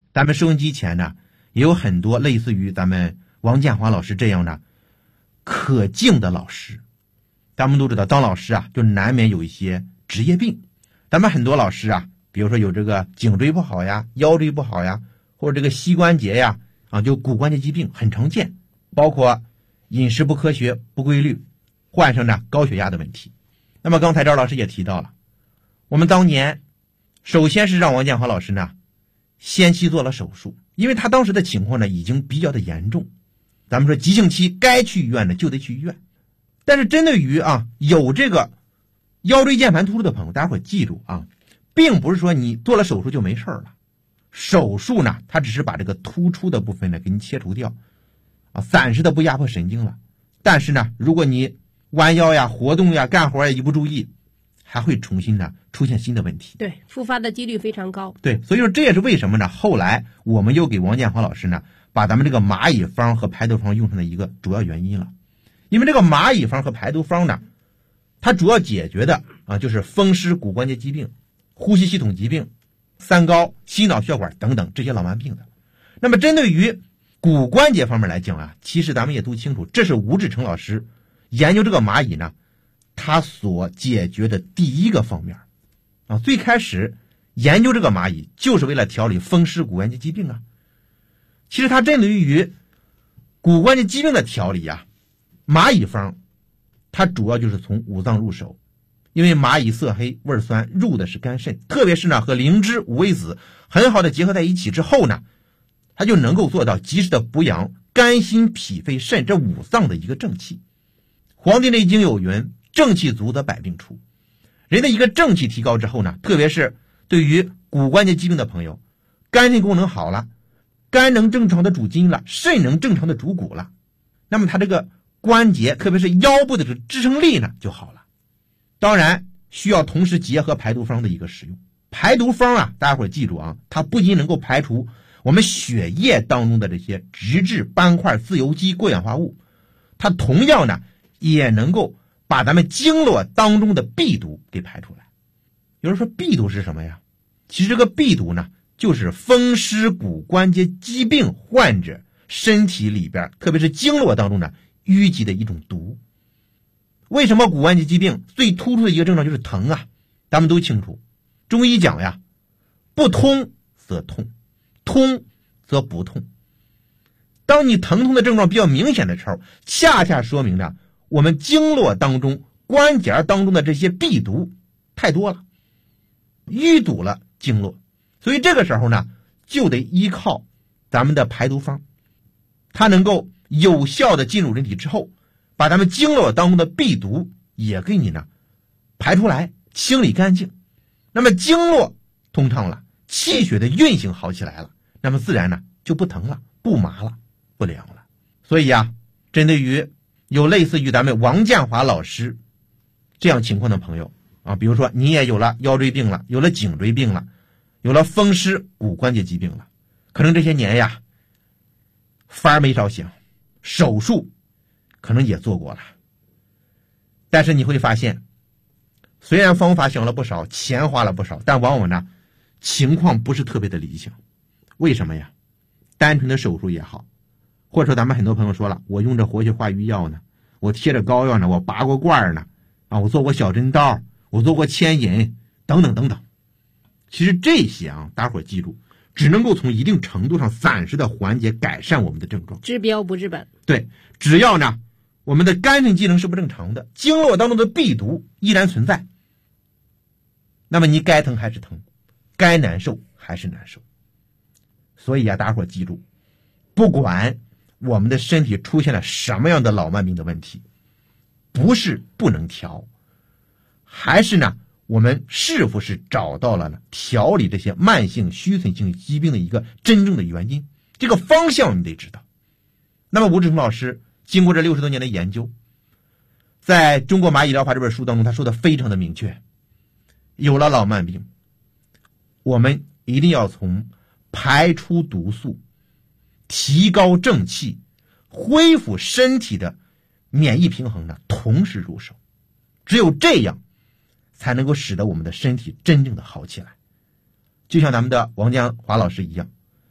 咱们收音机前呢，也有很多类似于咱们王建华老师这样的可敬的老师。咱们都知道，当老师啊，就难免有一些职业病。咱们很多老师啊，比如说有这个颈椎不好呀，腰椎不好呀，或者这个膝关节呀，就骨关节疾病很常见，包括饮食不科学、不规律，患上呢高血压的问题。那么刚才赵老师也提到了，我们当年首先是让王建华老师呢先期做了手术，因为他当时的情况呢已经比较的严重，咱们说急性期该去医院的就得去医院。但是针对于有这个腰椎间盘突出的朋友，大家伙记住并不是说你做了手术就没事了。手术呢，它只是把这个突出的部分呢给你切除掉暂时的不压迫神经了。但是呢，如果你弯腰呀、活动呀、干活呀一不注意，还会重新呢出现新的问题。 对，复发的几率非常高。 对，所以说这也是为什么呢？后来我们又给王建华老师呢，把咱们这个蚂蚁方和排毒方用上的一个主要原因了。因为这个蚂蚁方和排毒方呢，它主要解决的就是风湿骨关节疾病、呼吸系统疾病、三高、心脑血管等等这些老慢病的。那么针对于骨关节方面来讲其实咱们也都清楚，这是吴志成老师研究这个蚂蚁呢，他所解决的第一个方面最开始研究这个蚂蚁就是为了调理风湿骨关节疾病其实它针对于骨关节疾病的调理蚂蚁方它主要就是从五脏入手。因为蚂蚁色黑味酸，入的是肝肾，特别是呢和灵芝、五味子很好的结合在一起之后呢，它就能够做到及时的补养肝心脾肺肾这五脏的一个正气。黄帝内经有云，正气足则百病除。人的一个正气提高之后呢，特别是对于骨关节疾病的朋友，肝肾功能好了，肝能正常的主筋了，肾能正常的主骨了，那么它这个关节特别是腰部的这个支撑力呢就好了。当然需要同时结合排毒方的一个使用。排毒方大家伙记住它不仅能够排除我们血液当中的这些脂质、斑块、自由基、过氧化物，它同样呢也能够把咱们经络当中的弊毒给排出来。有人说弊毒是什么呀？其实这个弊毒呢，就是风湿骨关节疾病患者身体里边，特别是经络当中呢淤积的一种毒。为什么骨关节疾病最突出的一个症状就是疼咱们都清楚，中医讲不通则痛，通则不痛。当你疼痛的症状比较明显的时候，恰恰说明了我们经络当中、关节当中的这些弊毒太多了，淤堵了经络。所以这个时候呢，就得依靠咱们的排毒方，它能够有效的进入人体之后，把咱们经络当中的弊毒也给你呢排出来，清理干净。那么经络通畅了，气血的运行好起来了，那么自然呢就不疼了，不麻了，不凉了。所以针对于有类似于咱们王建华老师这样情况的朋友比如说你也有了腰椎病了，有了颈椎病了，有了风湿骨关节疾病了，可能这些年法没少想，手术可能也做过了，但是你会发现，虽然方法想了不少，钱花了不少，但往往呢情况不是特别的理想。为什么呀？单纯的手术也好，或者说咱们很多朋友说了，我用着活血化瘀药呢，我贴着膏药呢，我拔过罐呢我做过小针刀，我做过牵引等等等等。其实这些大伙记住，只能够从一定程度上暂时的缓解改善我们的症状， 治标不治本。 对，只要呢我们的肝肾机能是不正常的，经络当中的弊毒依然存在，那么你该疼还是疼，该难受还是难受。所以大伙记住，不管我们的身体出现了什么样的老慢病的问题，不是不能调，还是呢我们是否是找到了调理这些慢性虚损性疾病的一个真正的原因，这个方向你得知道。那么吴志成老师经过这60多年的研究，在中国蚂蚁疗法这本书当中，他说的非常的明确，有了老慢病，我们一定要从排出毒素、提高正气、恢复身体的免疫平衡呢同时入手，只有这样才能够使得我们的身体真正的好起来。就像咱们的王建华老师一样，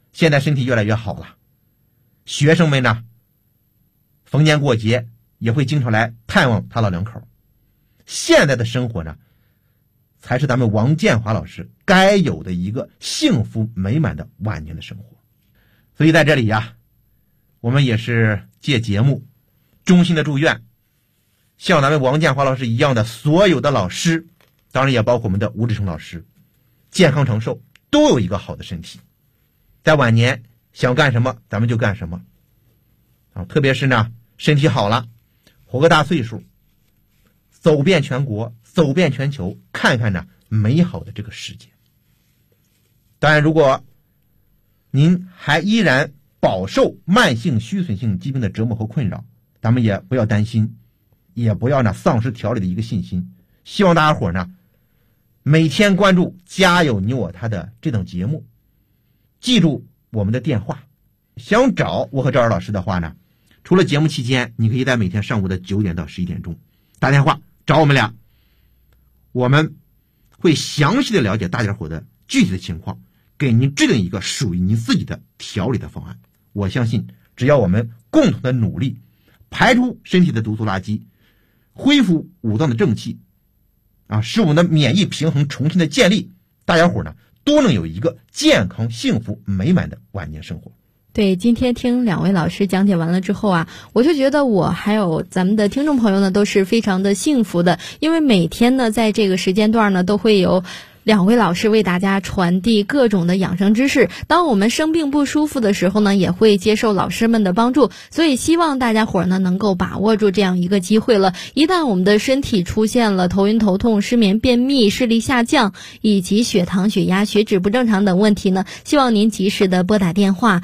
现在身体越来越好了。学生们呢，逢年过节也会经常来探望他老两口。现在的生活呢，才是咱们王建华老师该有的一个幸福美满的晚年的生活。所以在这里呀，我们也是借节目衷心的祝愿，像咱们王建华老师一样的所有的老师，当然也包括我们的吴志成老师，健康长寿，都有一个好的身体，在晚年想干什么咱们就干什么啊！特别是呢，身体好了，活个大岁数，走遍全国，走遍全球，看看呢美好的这个世界。当然，如果您还依然饱受慢性虚损性疾病的折磨和困扰，咱们也不要担心，也不要呢丧失调理的一个信心。希望大家伙呢每天关注家有你我他的这档节目，记住我们的电话。想找我和赵尔老师的话呢，除了节目期间，你可以在每天上午的9点到11点钟打电话找我们俩，我们会详细的了解大家伙的具体的情况，给您制定一个属于您自己的调理的方案。我相信只要我们共同的努力，排出身体的毒素垃圾，恢复五脏的正气啊，使我们的免疫平衡重新的建立，大家伙呢都能有一个健康幸福美满的晚年生活。 对，今天听两位老师讲解完了之后啊，我就觉得我还有咱们的听众朋友呢都是非常的幸福的，因为每天呢在这个时间段呢都会有两位老师为大家传递各种的养生知识，当我们生病不舒服的时候呢，也会接受老师们的帮助，所以希望大家伙呢能够把握住这样一个机会了。一旦我们的身体出现了头晕头痛、失眠、便秘、视力下降以及血糖、血压、血脂不正常等问题呢，希望您及时的拨打电话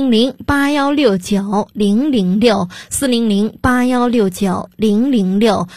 400-8169-006 400-8169-006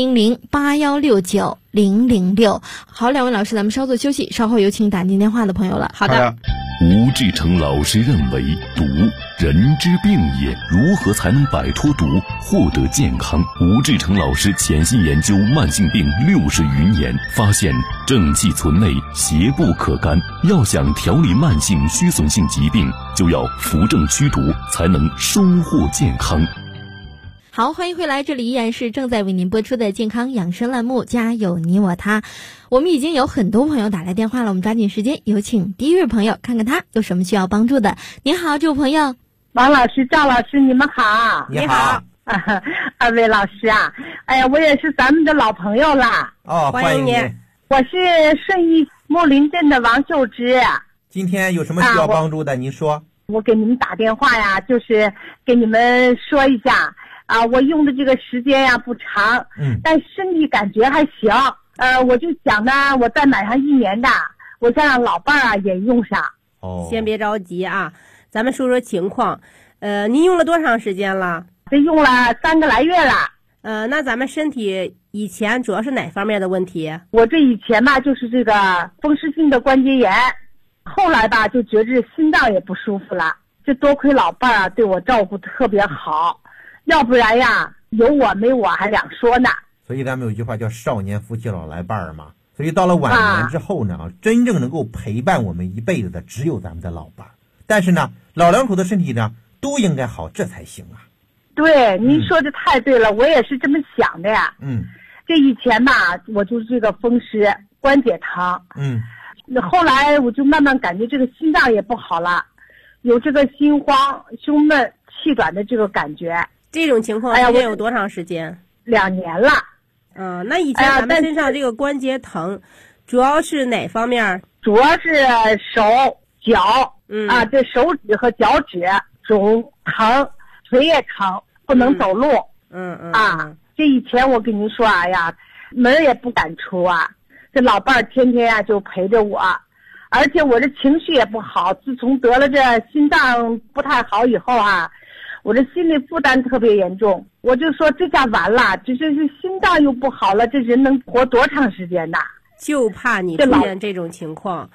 400-8169-006。好，两位老师，咱们稍作休息，稍后有请打进电话的朋友了。 好的。 吴志成老师认为，毒人之病也，如何才能摆脱毒，获得健康？吴志成老师潜心研究慢性病60余年，发现正气存内，邪不可干。要想调理慢性虚损性疾病，就要扶正驱毒，才能收获健康。 好，欢迎回来，这里依然是正在为您播出的健康养生栏目，家有你我他。我们已经有很多朋友打来电话了，我们抓紧时间有请第一位朋友，看看他有什么需要帮助的。您好，这位朋友。 王老师、赵老师，你们好。 你好。 二位老师啊，哎呀，我也是咱们的老朋友啦。 哦，欢迎你。 我是顺义木林镇的王秀芝。 今天有什么需要帮助的？您说。 我给你们打电话呀，就是给你们说一下啊，我用的这个时间呀不长，但身体感觉还行。我就想呢，我再买上1年的，我再让老伴儿啊也用上。 哦， 先别着急啊，咱们说说情况。您用了多长时间了？ 这用了3个来月了。 那咱们身体以前主要是哪方面的问题？ 我这以前吧就是这个风湿性的关节炎，后来吧就觉着心脏也不舒服了。这多亏老伴儿啊对我照顾特别好，要不然呀有我没我还两说呢。 所以咱们有一句话叫少年夫妻老来伴儿嘛。所以到了晚年之后呢，真正能够陪伴我们一辈子的只有咱们的老伴儿。但是呢，老两口的身体呢都应该好，这才行啊。 对，您说的太对了，我也是这么想的呀。这以前吧，我就是这个风湿关节疼。后来我就慢慢感觉这个心脏也不好了，有这个心慌、胸闷、气短的这个感觉。 这种情况时间有多长时间 ？2年了。 那以前咱们身上这个关节疼，主要是哪方面？ 主要是手脚，这手指和脚趾肿疼，腿也疼，不能走路。这以前我跟您说啊呀，门也不敢出啊，这老伴儿天天啊就陪着我，而且我这情绪也不好。自从得了这心脏不太好以后啊，我这心理负担特别严重。我就说这下完了，这是心脏又不好了，这人能活多长时间呐？ 就怕你出现这种情况。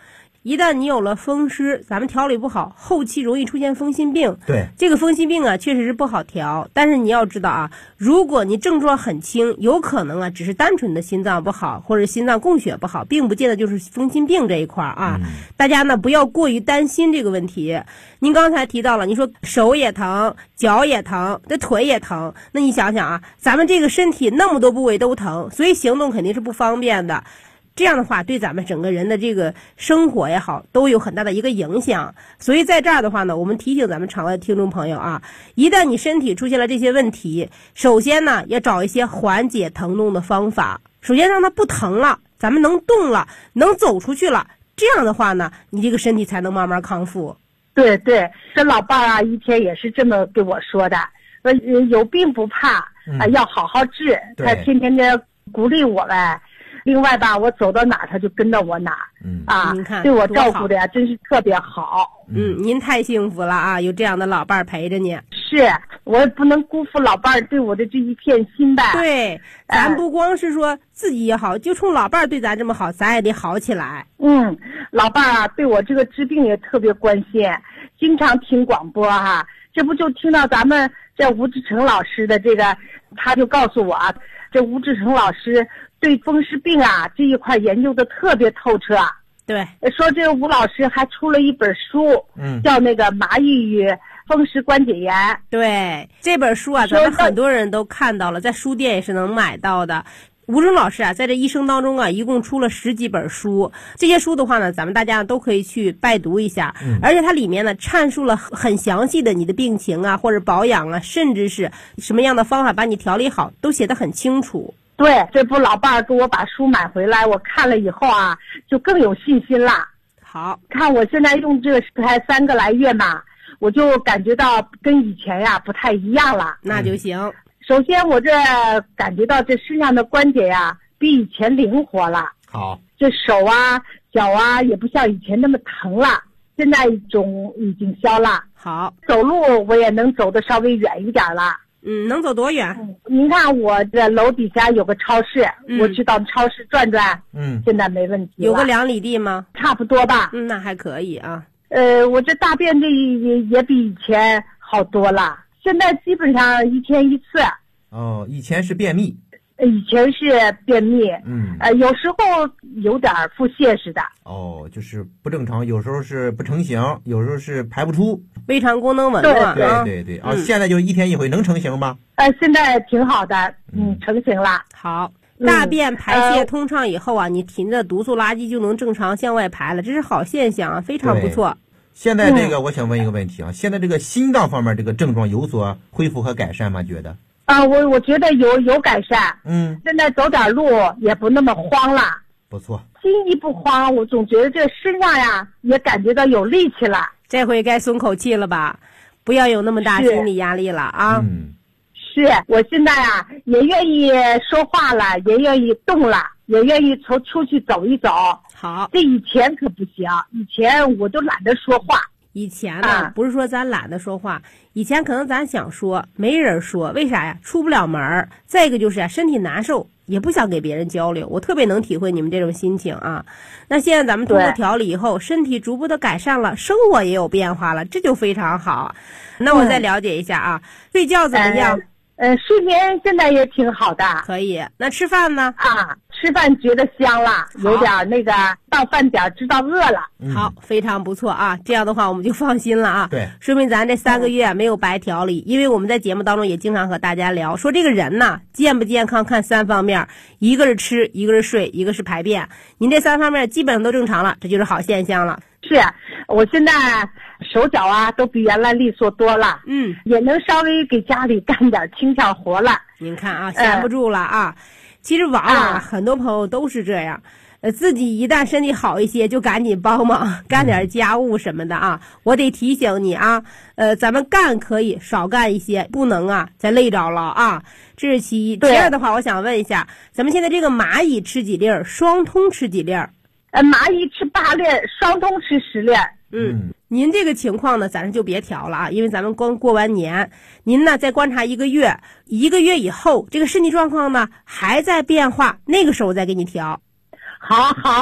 一旦你有了风湿，咱们调理不好，后期容易出现风心病。 对， 这个风心病啊，确实是不好调。但是你要知道啊，如果你症状很轻，有可能啊，只是单纯的心脏不好，或者心脏供血不好，并不见得就是风心病这一块啊。大家呢不要过于担心这个问题。您刚才提到了，你说手也疼，脚也疼，这腿也疼，那你想想啊，咱们这个身体那么多部位都疼，所以行动肯定是不方便的。这样的话，对咱们整个人的这个生活也好，都有很大的一个影响。所以在这儿的话呢，我们提醒咱们场外听众朋友啊，一旦你身体出现了这些问题，首先呢，要找一些缓解疼痛的方法。首先让它不疼了，咱们能动了，能走出去了，这样的话呢，你这个身体才能慢慢康复。 对对，这老伴儿啊，一天也是这么跟我说的，说有病不怕啊，要好好治。他天天的鼓励我呗。另外吧，我走到哪儿他就跟到我哪儿， 您看对我照顾的呀，真是特别好。 您太幸福了啊，有这样的老伴儿陪着你。 是，我也不能辜负老伴儿对我的这一片心呗。 对，咱不光是说自己也好，就冲老伴儿对咱这么好，咱也得好起来。 老伴儿啊，对我这个治病也特别关心，经常听广播哈，这不就听到咱们这吴志成老师的这个，他就告诉我啊，这吴志成老师对风湿病啊这一块研究的特别透彻。 对， 说这个吴老师还出了一本书，叫那个《麻痹与风湿关节炎》。 对，这本书啊，咱们很多人都看到了，在书店也是能买到的。吴忠老师啊，在这一生当中啊，一共出了10几本书。这些书的话呢，咱们大家都可以去拜读一下。而且它里面呢，阐述了很详细的你的病情啊，或者保养啊，甚至是什么样的方法把你调理好，都写得很清楚。 对，这不老伴儿给我把书买回来，我看了以后啊，就更有信心了。 好， 看我现在用这个才3个来月嘛，我就感觉到跟以前呀不太一样了。 那就行。 首先我这感觉到这身上的关节呀比以前灵活了。 好， 这手啊脚啊也不像以前那么疼了，现在肿已经消了。 好， 走路我也能走得稍微远一点了。 能走多远？ 您看我这楼底下有个超市，我去到超市转转，现在没问题了。 有个2里地吗？ 差不多吧。 那还可以啊。 我这大便这也比以前好多了，现在基本上1天1次。 哦，以前是便秘。 以前是便秘，有时候有点腹泻似的。 哦，就是不正常，有时候是不成形，有时候是排不出。 胃肠功能紊乱。 对。现在就1天1回，能成型吗？ 现在挺好的，成型了。 好，大便排泄通畅以后啊，你体内的毒素垃圾就能正常向外排了，这是好现象啊，非常不错。 现在这个我想问一个问题啊，现在这个心脏方面这个症状有所恢复和改善吗？觉得？ 我觉得有改善。现在走点路也不那么慌了。 不错。 心一不慌，我总觉得这身上呀也感觉到有力气了。 这回该松口气了吧？不要有那么大心理压力了啊。 是，我现在啊也愿意说话了，也愿意动了，也愿意出去走一走。 好， 这以前可不行，以前我都懒得说话。 以前呢，不是说咱懒得说话，以前可能咱想说，没人说，为啥呀？出不了门。再一个就是身体难受，也不想给别人交流。我特别能体会你们这种心情啊。那现在咱们通过调理以后，身体逐步的改善了，生活也有变化了，这就非常好。那我再了解一下啊，睡觉怎么样？ 睡眠现在也挺好的。 可以。那吃饭呢？ 吃饭觉得香了，有点那个到饭点知道饿了。 好，非常不错啊！这样的话我们就放心了啊。 对， 说明咱这3个月没有白调理，因为我们在节目当中也经常和大家聊，说这个人呢健不健康看3方面，一个是吃，一个是睡，一个是排便。您这3方面基本上都正常了，这就是好现象了。 是，我现在手脚啊都比原来利索多了，也能稍微给家里干点轻巧活了。 您看啊，闲不住了啊。其实往往很多朋友都是这样，自己一旦身体好一些，就赶紧帮忙干点家务什么的啊。我得提醒你啊，咱们干可以少干一些，不能啊再累着了啊。这是其一。其二的话，我想问一下，咱们现在这个蚂蚁吃几粒儿，双通吃几粒儿？ 蚂蚁吃8粒，双通吃10粒。 您这个情况呢，咱就别调了啊，因为咱们刚过完年，您呢再观察1个月，1个月以后这个身体状况呢还在变化，那个时候再给你调。 好，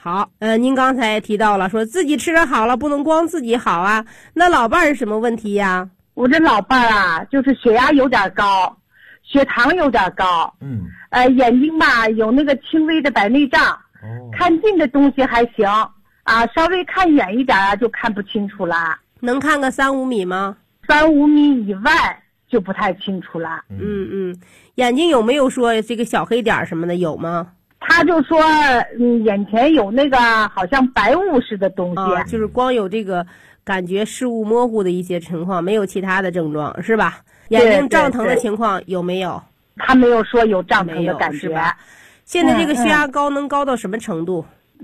好，您刚才也提到了，说自己吃得好了，不能光自己好啊。那老伴儿是什么问题呀？ 我这老伴儿啊，就是血压有点高，血糖有点高，眼睛吧有那个轻微的白内障，看近的东西还行啊，稍微看远一点啊就看不清楚了。 能看个3-5米吗 ？3-5米以外就不太清楚了。 眼睛有没有说这个小黑点什么的有吗？ 他就说，眼前有那个好像白雾似的东西， 就是光有这个感觉视物模糊的一些情况，没有其他的症状，是吧？眼睛胀疼的情况有没有？ 他没有说有胀疼的感觉。 是吧？现在这个血压高能高到什么程度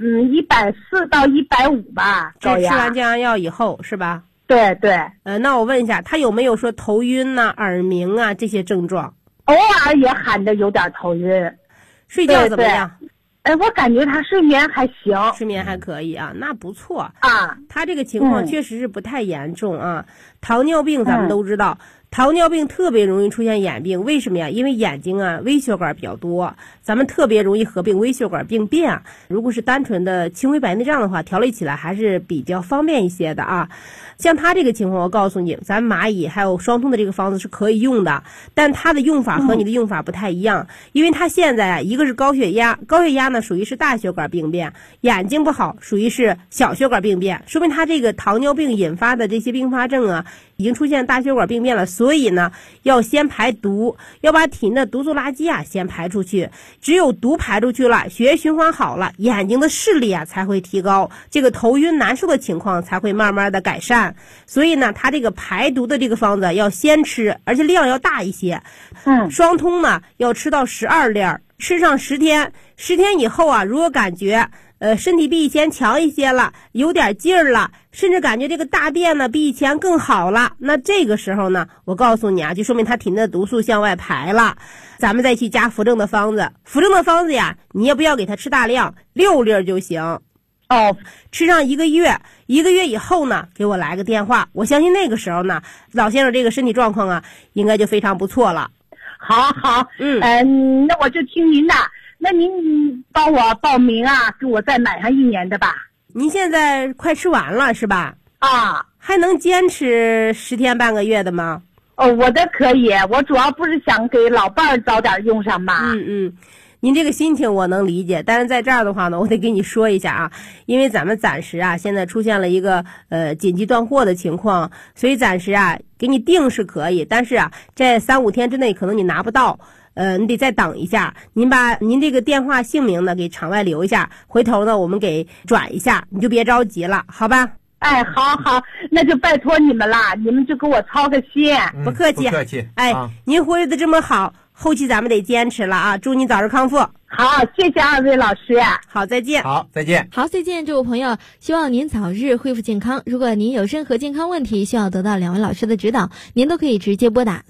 ？140到150吧，高压。 吃完降压药以后是吧？ 对对。 那我问一下，他有没有说头晕呐、耳鸣啊这些症状？ 偶尔也喊着有点头晕。 睡觉怎么样？ 我感觉他睡眠还行， 睡眠还可以啊，那不错啊。 他这个情况确实是不太严重啊。糖尿病咱们都知道，糖尿病特别容易出现眼病，为什么呀？因为眼睛啊微血管比较多，咱们特别容易合并微血管病变。如果是单纯的轻微白内障的话，调理起来还是比较方便一些的啊。像他这个情况，我告诉你，咱蚂蚁还有双通的这个方子是可以用的，但它的用法和你的用法不太一样，因为它现在啊，一个是高血压，高血压呢属于是大血管病变，眼睛不好属于是小血管病变，说明他这个糖尿病引发的这些并发症啊，已经出现大血管病变了，所以呢，要先排毒，要把体内的毒素垃圾啊先排出去，只有毒排出去了，血液循环好了，眼睛的视力啊才会提高，这个头晕难受的情况才会慢慢的改善。所以呢，他这个排毒的这个方子要先吃，而且量要大一些。双通呢要吃到12粒，吃上10天，10天以后啊，如果感觉身体比以前强一些了，有点劲儿了，甚至感觉这个大便呢比以前更好了，那这个时候呢，我告诉你啊，就说明他体内的毒素向外排了。咱们再去加扶正的方子，扶正的方子呀，你也不要给他吃大量，6粒就行。吃上1个月，1个月以后呢，给我来个电话，我相信那个时候呢，老先生这个身体状况啊，应该就非常不错了。 好，那我就听您的。那您帮我报名啊，给我再买上1年的吧。 您现在快吃完了是吧？ 啊， 还能坚持10天半个月的吗？ 我的可以，我主要不是想给老伴儿早点用上嘛。 您这个心情我能理解，但是在这儿的话呢，我得跟你说一下啊，因为咱们暂时啊现在出现了一个紧急断货的情况，所以暂时啊给你定是可以，但是啊在3-5天之内可能你拿不到，你得再等一下。您把您这个电话姓名呢给场外留一下，回头呢我们给转一下，你就别着急了，好吧？ 好，那就拜托你们啦，你们就给我操个心。 不客气， 不客气。 您活跃的这么好，后期咱们得坚持了啊！祝您早日康复。 好，谢谢2位老师。 好，再见。 好，再见。 好，再见，这位朋友，希望您早日恢复健康。如果您有任何健康问题需要得到2位老师的指导，您都可以直接拨打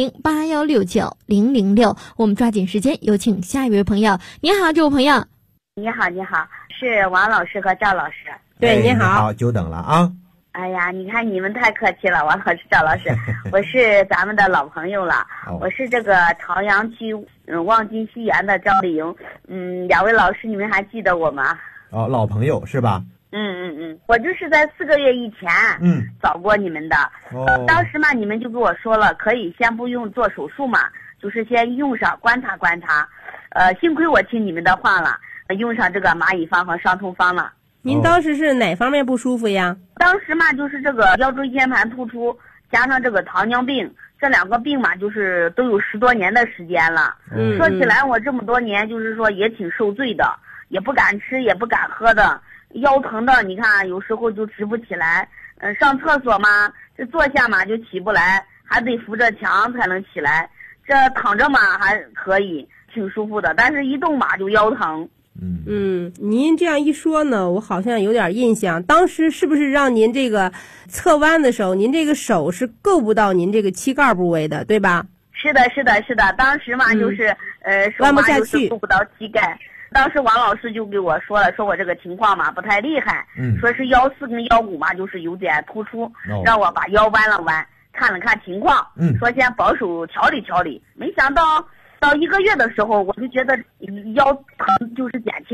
400-8169-006。我们抓紧时间，有请下一位朋友。你好，这位朋友。 你好，是王老师和赵老师。 对，你好，久等了啊。 哎呀，你看你们太客气了，王老师、赵老师，我是咱们的老朋友了。我是这个朝阳区望京西园的赵丽莹。2位老师，你们还记得我吗？ 老朋友是吧？ 我就是在4个月以前找过你们的。当时嘛，你们就跟我说了，可以先不用做手术嘛，就是先用上观察观察。幸亏我听你们的话了，用上这个蚂蚁方和双通方了。 您当时是哪方面不舒服呀？ 当时嘛，就是这个腰椎间盘突出加上这个糖尿病，这2个病嘛，就是都有10多年的时间了。说起来，我这么多年就是说也挺受罪的，也不敢吃，也不敢喝的，腰疼的，你看有时候就直不起来。上厕所嘛，这坐下嘛就起不来，还得扶着墙才能起来。这躺着嘛还可以，挺舒服的，但是一动嘛就腰疼。 您这样一说呢，我好像有点印象。当时是不是让您这个侧弯的时候，您这个手是够不到您这个膝盖部位的，对吧？ 是的。当时嘛就是手嘛就是够不到膝盖。当时王老师就给我说了，说我这个情况嘛不太厉害，说是腰4跟腰5嘛就是有点突出，让我把腰弯了弯，看了看情况，说先保守调理调理。没想到1个月的时候，我就觉得腰疼就是减轻了，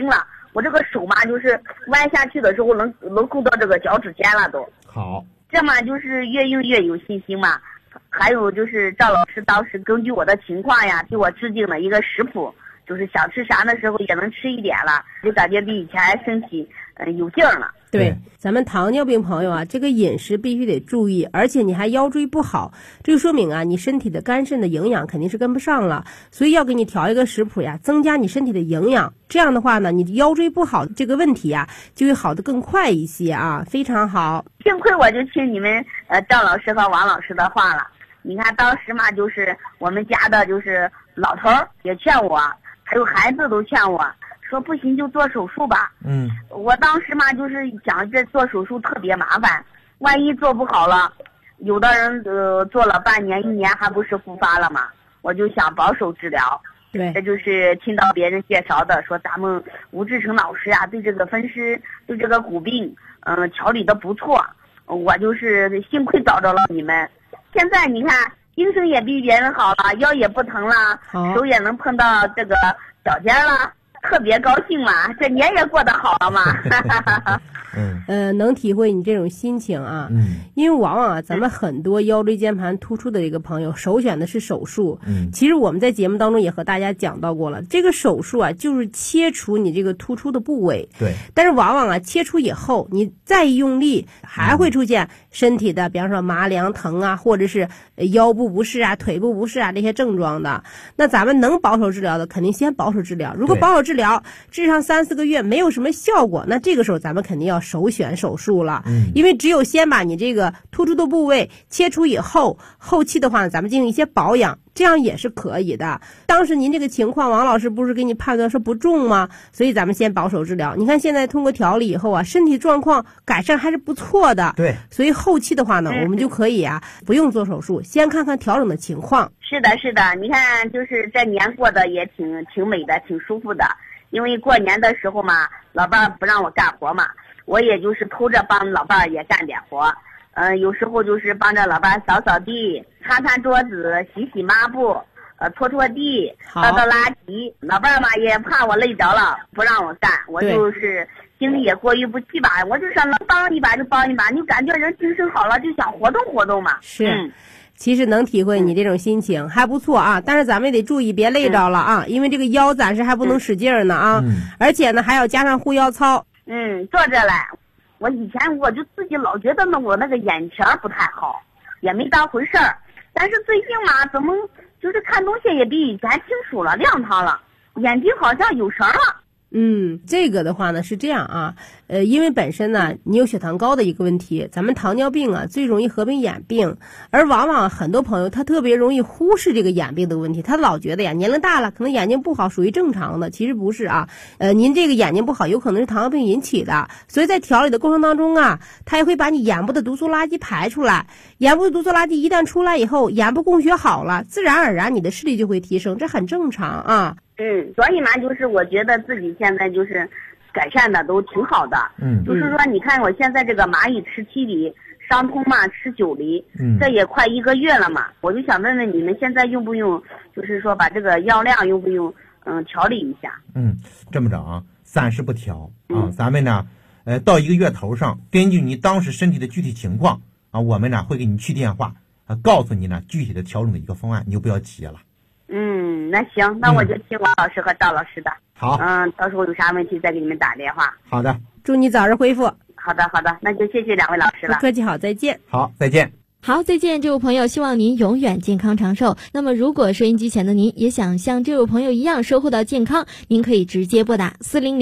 我这个手嘛，就是弯下去的时候能够到这个脚趾尖了都。 好， 这嘛就是越用越有信心嘛。还有就是赵老师当时根据我的情况呀，给我制定了一个食谱，就是想吃啥的时候也能吃一点了，就感觉比以前身体有劲儿了。 对，咱们糖尿病朋友啊，这个饮食必须得注意，而且你还腰椎不好，这就说明啊，你身体的肝肾的营养肯定是跟不上了，所以要给你调一个食谱呀，增加你身体的营养。这样的话呢，你腰椎不好这个问题啊，就会好得更快一些啊，非常好。 幸亏我就听你们赵老师和王老师的话了。你看当时嘛，就是我们家的就是老头也劝我，还有孩子都劝我。说不行就做手术吧。我当时嘛就是想这做手术特别麻烦，万一做不好了，有的人做了半年1年还不是复发了嘛，我就想保守治疗。 对， 这就是听到别人介绍的，说咱们吴志成老师呀，对这个风湿对这个骨病调理的不错，我就是幸亏找着了你们。现在你看精神也比别人好了，腰也不疼了，手也能碰到这个脚尖了，特别高兴嘛，这年也过得好了嘛。 能体会你这种心情啊。因为往往啊，咱们很多腰椎间盘突出的这个朋友首选的是手术。其实我们在节目当中也和大家讲到过了，这个手术啊就是切除你这个突出的部位。 对。 但是往往啊，切除以后你再用力，还会出现身体的，比方说麻凉疼啊，或者是腰部不适啊、腿部不适啊这些症状的。那咱们能保守治疗的，肯定先保守治疗。如果保守治疗治上3-4个月没有什么效果，那这个时候咱们肯定要首选手术了。因为只有先把你这个突出的部位切除以后，后期的话呢，咱们进行一些保养，这样也是可以的。当时您这个情况，王老师不是给你判断说不重吗？所以咱们先保守治疗。你看现在通过调理以后啊，身体状况改善还是不错的。 对， 所以后期的话呢，我们就可以啊，不用做手术，先看看调整的情况。 是的，是的，你看就是这年过得也挺美的，挺舒服的。因为过年的时候嘛，老伴儿不让我干活嘛，我也就是偷着帮老伴儿也干点活。有时候就是帮着老伴儿扫扫地、擦擦桌子、洗洗抹布、拖拖地、倒倒垃圾。老伴儿嘛也怕我累着了，不让我干，我就是精力也过意不去吧，我就想能帮一把就帮一把，你感觉人精神好了就想活动活动嘛。 是。其实能体会你这种心情，还不错啊，但是咱们也得注意别累着了啊，因为这个腰暂时还不能使劲儿呢啊，而且呢还要加上护腰操。 坐着来，我以前我就自己老觉得呢我那个眼前不太好，也没当回事儿，但是最近嘛怎么就是看东西也比以前清楚了，亮堂了，眼睛好像有神了。 这个的话呢是这样啊，因为本身呢你有血糖高的一个问题，咱们糖尿病啊最容易合并眼病，而往往很多朋友他特别容易忽视这个眼病的问题，他老觉得呀年龄大了可能眼睛不好属于正常的，其实不是啊，您这个眼睛不好有可能是糖尿病引起的，所以在调理的过程当中啊，他也会把你眼部的毒素垃圾排出来，眼部的毒素垃圾一旦出来以后，眼部供血好了，自然而然你的视力就会提升，这很正常啊。 所以嘛，就是我觉得自己现在就是改善的都挺好的。就是说，你看我现在这个蚂蚁吃7厘，伤通嘛吃9厘，这也快1个月了嘛。我就想问问你们现在用不用，就是说把这个药量用不用调理一下？ 这么着啊，暂时不调啊，咱们呢，到1个月头上，根据你当时身体的具体情况啊，我们呢会给你去电话告诉你呢具体的调整的一个方案，你就不要急了。 那行，那我就听王老师和赵老师的。 好。 到时候有啥问题再给你们打电话。 好的。 祝你早日恢复。 好的，那就谢谢2位老师了。 不客气，好，再见。 好，再见。 好，再见，这位朋友，希望您永远健康长寿。那么如果收音机前的您也想像这位朋友一样收获到健康，您可以直接拨打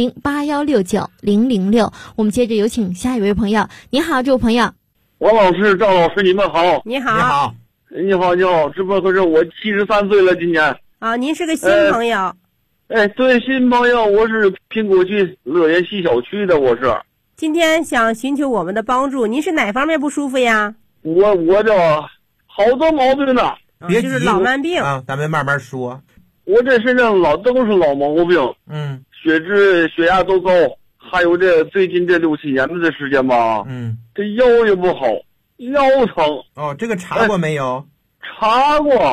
400-8169-006。我们接着有请下一位朋友。你好，这位朋友。 王老师、赵老师，你们好。 你好。 你好。 你好，你好，只不过是我73岁了，今年。 您是个新朋友。 对，新朋友，我是苹果区乐园西小区的，我是。 今天想寻求我们的帮助，您是哪方面不舒服呀？ 我这好多毛病呢。 别急， 就是老慢病啊，咱们慢慢说。 我这身上都是老毛病，血脂、血压都高，还有这最近这6-7年的时间吧，这腰也不好，腰疼。 这个查过没有？ 查过。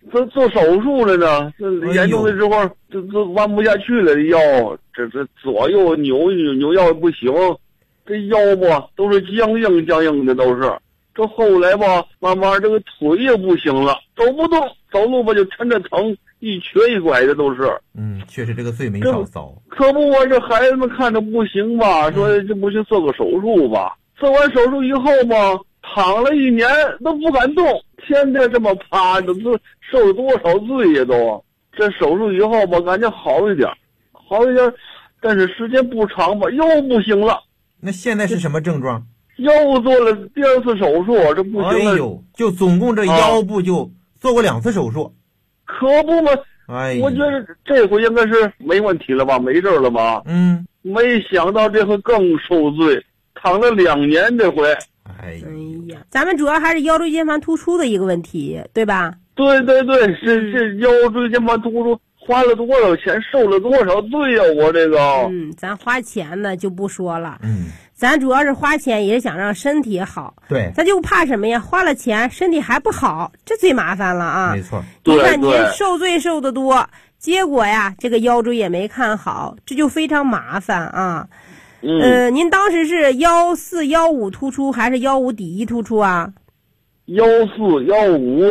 做手术了呢，这严重的时候这弯不下去了，这腰这左右扭腰不行，这腰吧都是僵硬的都是。这后来吧，慢慢这个腿也不行了，走不动，走路吧就抻着疼，一瘸一拐的都是。 确实这个罪没少遭。 可不嘛，这孩子们看着不行吧，说这不行做个手术吧。做完手术以后嘛，躺了1年都不敢动，天天这么趴着，这受了多少罪呀都。这手术以后吧，感觉好一点，但是时间不长吧，又不行了。 那现在是什么症状？ 又做了第2次手术，这不行了。 哎呦，就总共这腰部就做过2次手术。 可不嘛，我觉得这回应该是没问题了吧，没事了吧。没想到这回更受罪，躺了2年这回。 哎呀，咱们主要还是腰椎间盘突出的一个问题，对吧？ 对，是腰椎间盘突出。花了多少钱，受了多少罪呀！我这个， 咱花钱呢就不说了，咱主要是花钱也是想让身体好， 对， 咱就怕什么呀？花了钱身体还不好，这最麻烦了啊！ 没错， 你看您受罪受得多，结果呀，这个腰椎也没看好，这就非常麻烦啊。您当时是腰4、腰5突出还是腰5底1突出啊？ 腰4、腰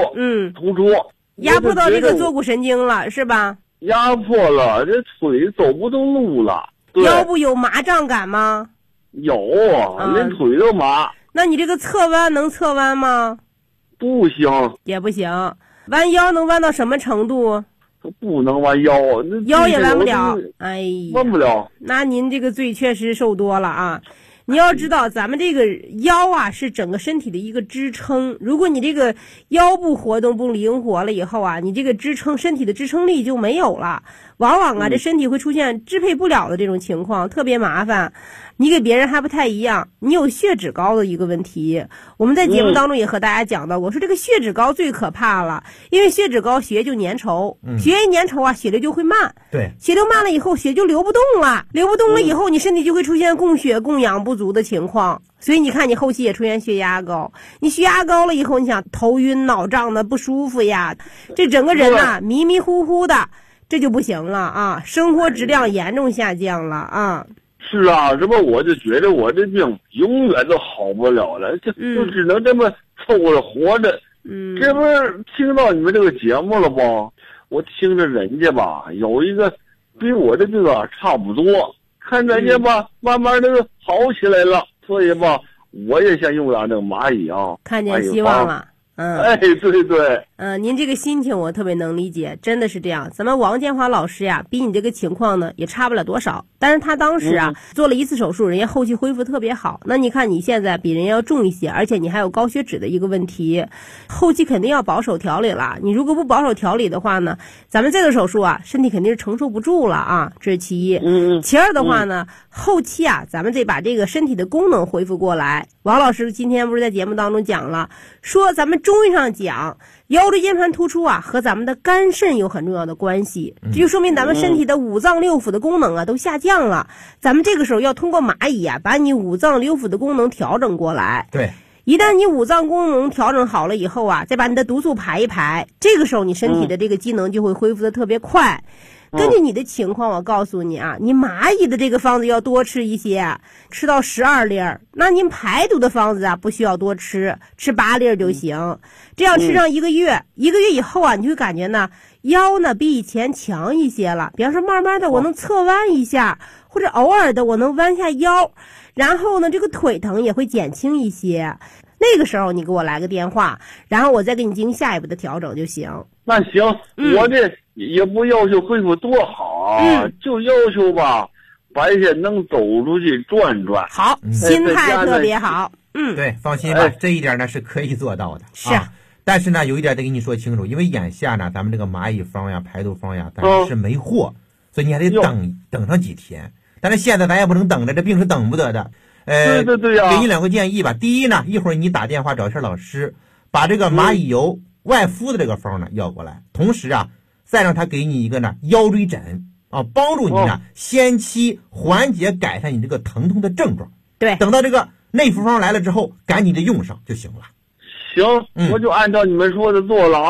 5，突出， 压迫到这个坐骨神经了，是吧？ 压迫了，这腿走不动路了。 腰部有麻胀感吗？ 有啊，连腿都麻。 那你这个侧弯能侧弯吗？ 不行， 也不行。弯腰能弯到什么程度？ 不能弯腰， 腰也弯不了。哎呀， 弯不了。 那您这个罪确实受多了啊！你要知道，咱们这个腰啊是整个身体的一个支撑。如果你这个腰部活动不灵活了以后啊，你这个身体的支撑力就没有了。往往啊，这身体会出现支配不了的这种情况，特别麻烦。你给别人还不太一样，你有血脂高的一个问题。我们在节目当中也和大家讲到过，说这个血脂高最可怕了，因为血脂高血液就粘稠，血液粘稠啊，血流就会慢。 对， 血流慢了以后，血就流不动了，流不动了以后，你身体就会出现供血供氧不足的情况。所以你看，你后期也出现血压高，你血压高了以后，你想头晕脑胀的不舒服呀，这整个人呐迷迷糊糊的，这就不行了啊，生活质量严重下降了啊。 是啊，这不我就觉得我这病永远都好不了了，就只能这么凑合着活着。这不是听到你们这个节目了不？我听着人家吧，有一个比我这个差不多，看人家吧，慢慢的好起来了，所以吧，我也想用点那个蚂蚁啊， 看见希望了。 对。 您这个心情我特别能理解，真的是这样。咱们王建华老师呀，比你这个情况呢也差不了多少，但是他当时啊做了1次手术，人家后期恢复特别好。那你看你现在比人家要重一些，而且你还有高血脂的一个问题，后期肯定要保守调理了。你如果不保守调理的话呢，咱们这个手术啊，身体肯定是承受不住了啊，这是其一。其二的话呢，后期啊，咱们得把这个身体的功能恢复过来。王老师今天不是在节目当中讲了，说咱们中医上讲，腰椎间盘突出啊和咱们的肝肾有很重要的关系，这就说明咱们身体的五脏六腑的功能啊都下降了。咱们这个时候要通过蚂蚁啊，把你五脏六腑的功能调整过来。 对， 一旦你五脏功能调整好了以后啊，再把你的毒素排一排，这个时候你身体的这个机能就会恢复的特别快。根据你的情况，我告诉你啊，你蚂蚁的这个方子要多吃一些，吃到12粒儿。那您排毒的方子啊，不需要多吃，吃8粒儿就行。这样吃上1个月，1个月以后啊，你就会感觉呢，腰呢比以前强一些了。比方说，慢慢的我能侧弯一下，或者偶尔的我能弯下腰，然后呢，这个腿疼也会减轻一些。那个时候你给我来个电话，然后我再给你进行下一步的调整就行。 那行，我这也不要求恢复多好啊，就要求吧，白天能走出去转转。 好，心态特别好。 对，放心吧，这一点呢是可以做到的。 是啊， 但是呢，有一点得跟你说清楚，因为眼下呢，咱们这个蚂蚁方呀、排毒方呀，咱是没货，所以你还得等上几天。但是现在咱也不能等着，这病是等不得的。 对呀， 给你2个建议吧。第一呢，一会儿你打电话找一下老师，把这个蚂蚁油外敷的这个方呢要过来，同时啊，再让他给你一个呢腰椎枕啊，帮助你呢先期缓解改善你这个疼痛的症状。 对， 等到这个内服方来了之后，赶紧的用上就行了。 行，我就按照你们说的做了啊。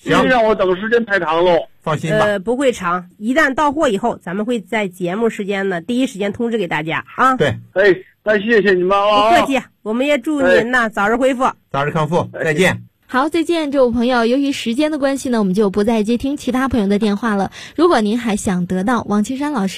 行， 让我等时间太长喽。 放心吧， 不会长，一旦到货以后，咱们会在节目时间呢第一时间通知给大家啊。 对， 哎，那谢谢你们啊， 不客气，我们也祝您呢早日恢复， 早日康复，再见。 好，再见，这位朋友。由于时间的关系呢，我们就不再接听其他朋友的电话了。如果您还想得到王青山老师